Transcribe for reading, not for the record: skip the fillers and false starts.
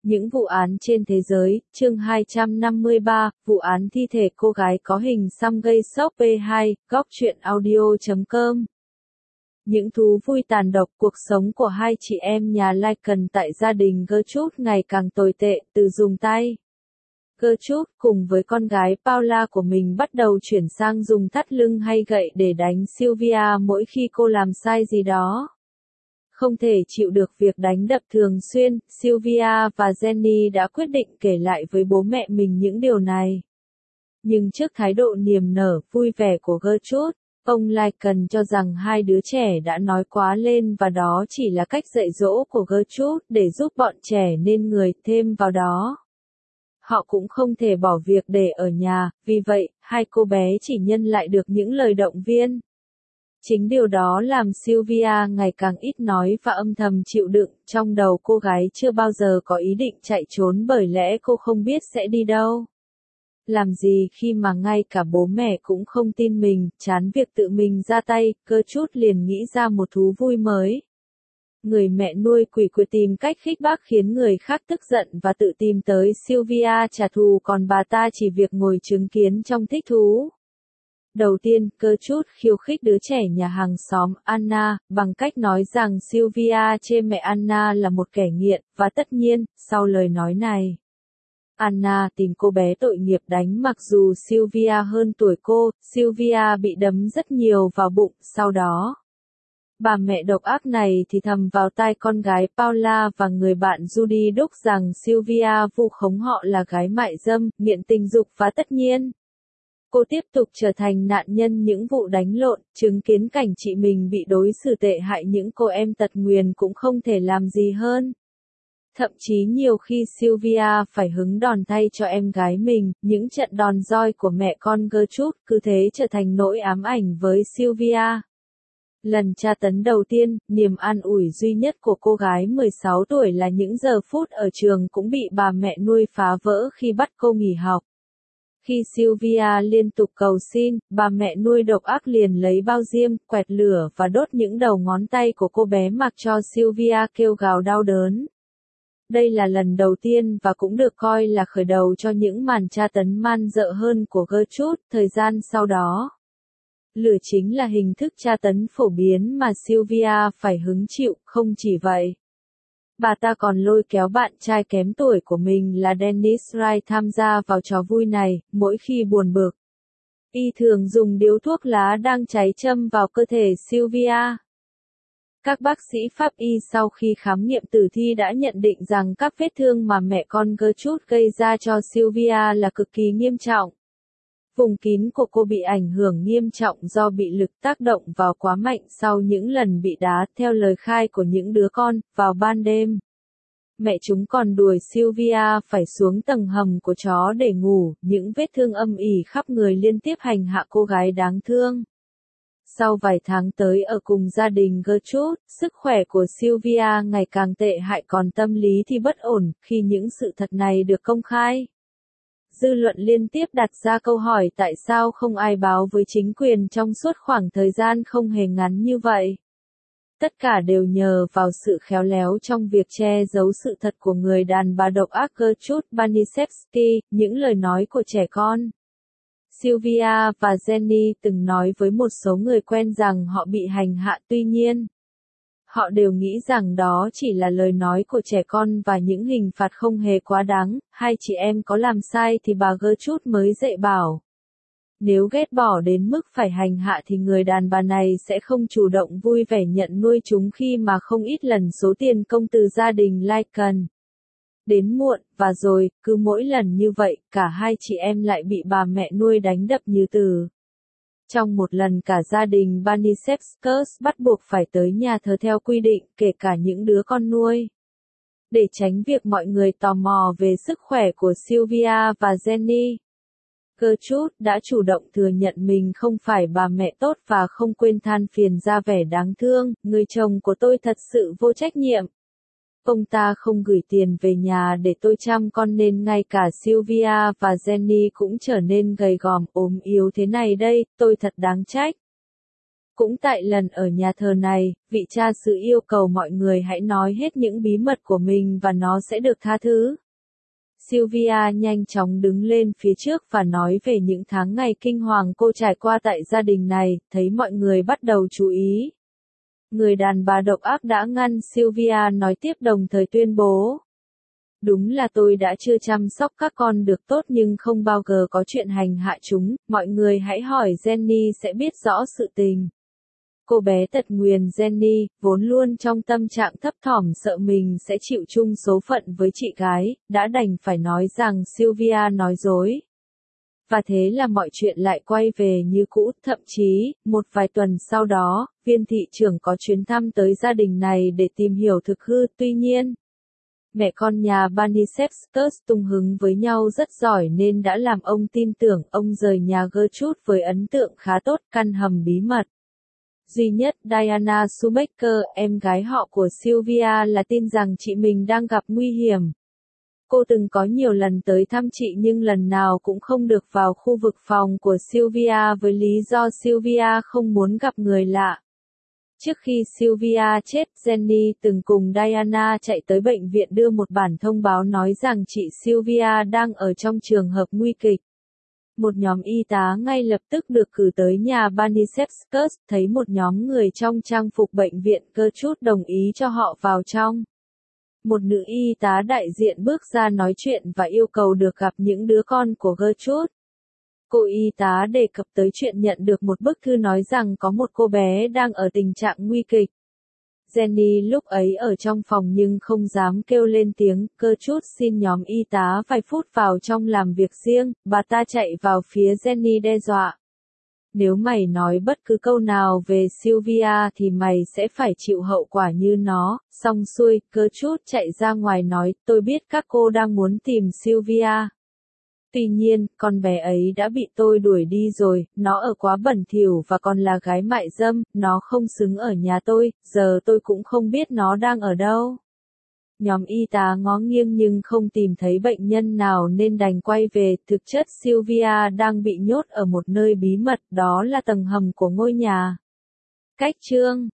Những vụ án trên thế giới, chương 253, vụ án thi thể cô gái có hình xăm gây sốc P2, góc truyện audio.com. Những thú vui tàn độc cuộc sống của hai chị em nhà Lycan tại gia đình Gertrude ngày càng tồi tệ, từ dùng tay. Gertrude cùng với con gái Paula của mình bắt đầu chuyển sang dùng thắt lưng hay gậy để đánh Sylvia mỗi khi cô làm sai gì đó. Không thể chịu được việc đánh đập thường xuyên, Sylvia và Jenny đã quyết định kể lại với bố mẹ mình những điều này. Nhưng trước thái độ niềm nở, vui vẻ của Gertrude, ông Lycan cho rằng hai đứa trẻ đã nói quá lên và đó chỉ là cách dạy dỗ của Gertrude để giúp bọn trẻ nên người, thêm vào đó. Họ cũng không thể bỏ việc để ở nhà, vì vậy, hai cô bé chỉ nhân lại được những lời động viên. Chính điều đó làm Sylvia ngày càng ít nói và âm thầm chịu đựng, trong đầu cô gái chưa bao giờ có ý định chạy trốn bởi lẽ cô không biết sẽ đi đâu. Làm gì khi mà ngay cả bố mẹ cũng không tin mình, chán việc tự mình ra tay, Gertrude liền nghĩ ra một thú vui mới. Người mẹ nuôi quỷ quyệt tìm cách khích bác khiến người khác tức giận và tự tìm tới Sylvia trả thù còn bà ta chỉ việc ngồi chứng kiến trong thích thú. Đầu tiên, Gertrude khiêu khích đứa trẻ nhà hàng xóm, Anna, bằng cách nói rằng Sylvia chê mẹ Anna là một kẻ nghiện, và tất nhiên, sau lời nói này, Anna tìm cô bé tội nghiệp đánh mặc dù Sylvia hơn tuổi cô, Sylvia bị đấm rất nhiều vào bụng, sau đó. Bà mẹ độc ác này thì thầm vào tai con gái Paula và người bạn Judy đúc rằng Sylvia vu khống họ là gái mại dâm, nghiện tình dục và tất nhiên. Cô tiếp tục trở thành nạn nhân những vụ đánh lộn, chứng kiến cảnh chị mình bị đối xử tệ hại những cô em tật nguyền cũng không thể làm gì hơn. Thậm chí nhiều khi Sylvia phải hứng đòn thay cho em gái mình, những trận đòn roi của mẹ con Gertrude cứ thế trở thành nỗi ám ảnh với Sylvia. Lần tra tấn đầu tiên, niềm an ủi duy nhất của cô gái 16 tuổi là những giờ phút ở trường cũng bị bà mẹ nuôi phá vỡ khi bắt cô nghỉ học. Khi Sylvia liên tục cầu xin, bà mẹ nuôi độc ác liền lấy bao diêm, quẹt lửa và đốt những đầu ngón tay của cô bé mặc cho Sylvia kêu gào đau đớn. Đây là lần đầu tiên và cũng được coi là khởi đầu cho những màn tra tấn man dợ hơn của Gertrude, thời gian sau đó. Lửa chính là hình thức tra tấn phổ biến mà Sylvia phải hứng chịu, không chỉ vậy. Bà ta còn lôi kéo bạn trai kém tuổi của mình là Dennis Wright tham gia vào trò vui này, mỗi khi buồn bực. Y thường dùng điếu thuốc lá đang cháy châm vào cơ thể Sylvia. Các bác sĩ pháp y sau khi khám nghiệm tử thi đã nhận định rằng các vết thương mà mẹ con Gertrude gây ra cho Sylvia là cực kỳ nghiêm trọng. Vùng kín của cô bị ảnh hưởng nghiêm trọng do bị lực tác động vào quá mạnh sau những lần bị đá, theo lời khai của những đứa con, vào ban đêm. Mẹ chúng còn đuổi Sylvia phải xuống tầng hầm của chó để ngủ, những vết thương âm ỉ khắp người liên tiếp hành hạ cô gái đáng thương. Sau vài tháng tới ở cùng gia đình Gertrude, sức khỏe của Sylvia ngày càng tệ hại còn tâm lý thì bất ổn, khi những sự thật này được công khai. Dư luận liên tiếp đặt ra câu hỏi tại sao không ai báo với chính quyền trong suốt khoảng thời gian không hề ngắn như vậy. Tất cả đều nhờ vào sự khéo léo trong việc che giấu sự thật của người đàn bà độc ác Gertrude Baniszewski, những lời nói của trẻ con. Sylvia và Jenny từng nói với một số người quen rằng họ bị hành hạ, tuy nhiên, họ đều nghĩ rằng đó chỉ là lời nói của trẻ con và những hình phạt không hề quá đáng. Hai chị em có làm sai thì bà Gertrude mới dạy bảo. Nếu ghét bỏ đến mức phải hành hạ thì người đàn bà này sẽ không chủ động vui vẻ nhận nuôi chúng khi mà không ít lần số tiền công từ gia đình Lycan đến muộn, và rồi, cứ mỗi lần như vậy, cả hai chị em lại bị bà mẹ nuôi đánh đập như từ. Trong một lần cả gia đình Baniszewski bắt buộc phải tới nhà thờ theo quy định, kể cả những đứa con nuôi. Để tránh việc mọi người tò mò về sức khỏe của Sylvia và Jenny, Gertrude đã chủ động thừa nhận mình không phải bà mẹ tốt và không quên than phiền ra vẻ đáng thương, người chồng của tôi thật sự vô trách nhiệm. Ông ta không gửi tiền về nhà để tôi chăm con nên ngay cả Sylvia và Jenny cũng trở nên gầy gòm, ốm yếu thế này đây, tôi thật đáng trách. Cũng tại lần ở nhà thờ này, vị cha xứ yêu cầu mọi người hãy nói hết những bí mật của mình và nó sẽ được tha thứ. Sylvia nhanh chóng đứng lên phía trước và nói về những tháng ngày kinh hoàng cô trải qua tại gia đình này, thấy mọi người bắt đầu chú ý. Người đàn bà độc ác đã ngăn Sylvia nói tiếp, đồng thời tuyên bố. Đúng là tôi đã chưa chăm sóc các con được tốt nhưng không bao giờ có chuyện hành hạ chúng, mọi người hãy hỏi Jenny sẽ biết rõ sự tình. Cô bé tật nguyền Jenny, vốn luôn trong tâm trạng thấp thỏm sợ mình sẽ chịu chung số phận với chị gái, đã đành phải nói rằng Sylvia nói dối. Và thế là mọi chuyện lại quay về như cũ, thậm chí, một vài tuần sau đó, viên thị trưởng có chuyến thăm tới gia đình này để tìm hiểu thực hư, tuy nhiên. Mẹ con nhà Bannister tung hứng với nhau rất giỏi nên đã làm ông tin tưởng ông rời nhà Gertrude với ấn tượng khá tốt, căn hầm bí mật. Duy nhất Diana Schumacher, em gái họ của Sylvia là tin rằng chị mình đang gặp nguy hiểm. Cô từng có nhiều lần tới thăm chị nhưng lần nào cũng không được vào khu vực phòng của Sylvia với lý do Sylvia không muốn gặp người lạ. Trước khi Sylvia chết, Jenny từng cùng Diana chạy tới bệnh viện đưa một bản thông báo nói rằng chị Sylvia đang ở trong trường hợp nguy kịch. Một nhóm y tá ngay lập tức được cử tới nhà Bannister, thấy một nhóm người trong trang phục bệnh viện Gertrude đồng ý cho họ vào trong. Một nữ y tá đại diện bước ra nói chuyện và yêu cầu được gặp những đứa con của Gertrude. Cô y tá đề cập tới chuyện nhận được một bức thư nói rằng có một cô bé đang ở tình trạng nguy kịch. Jenny lúc ấy ở trong phòng nhưng không dám kêu lên tiếng, Gertrude xin nhóm y tá vài phút vào trong làm việc riêng, bà ta chạy vào phía Jenny đe dọa. Nếu mày nói bất cứ câu nào về Sylvia thì mày sẽ phải chịu hậu quả như nó, xong xuôi, Gertrude chạy ra ngoài nói, tôi biết các cô đang muốn tìm Sylvia. Tuy nhiên, con bé ấy đã bị tôi đuổi đi rồi, nó ở quá bẩn thỉu và còn là gái mại dâm, nó không xứng ở nhà tôi, giờ tôi cũng không biết nó đang ở đâu. Nhóm y tá ngó nghiêng nhưng không tìm thấy bệnh nhân nào nên đành quay về, thực chất Sylvia đang bị nhốt ở một nơi bí mật, đó là tầng hầm của ngôi nhà. Cách chương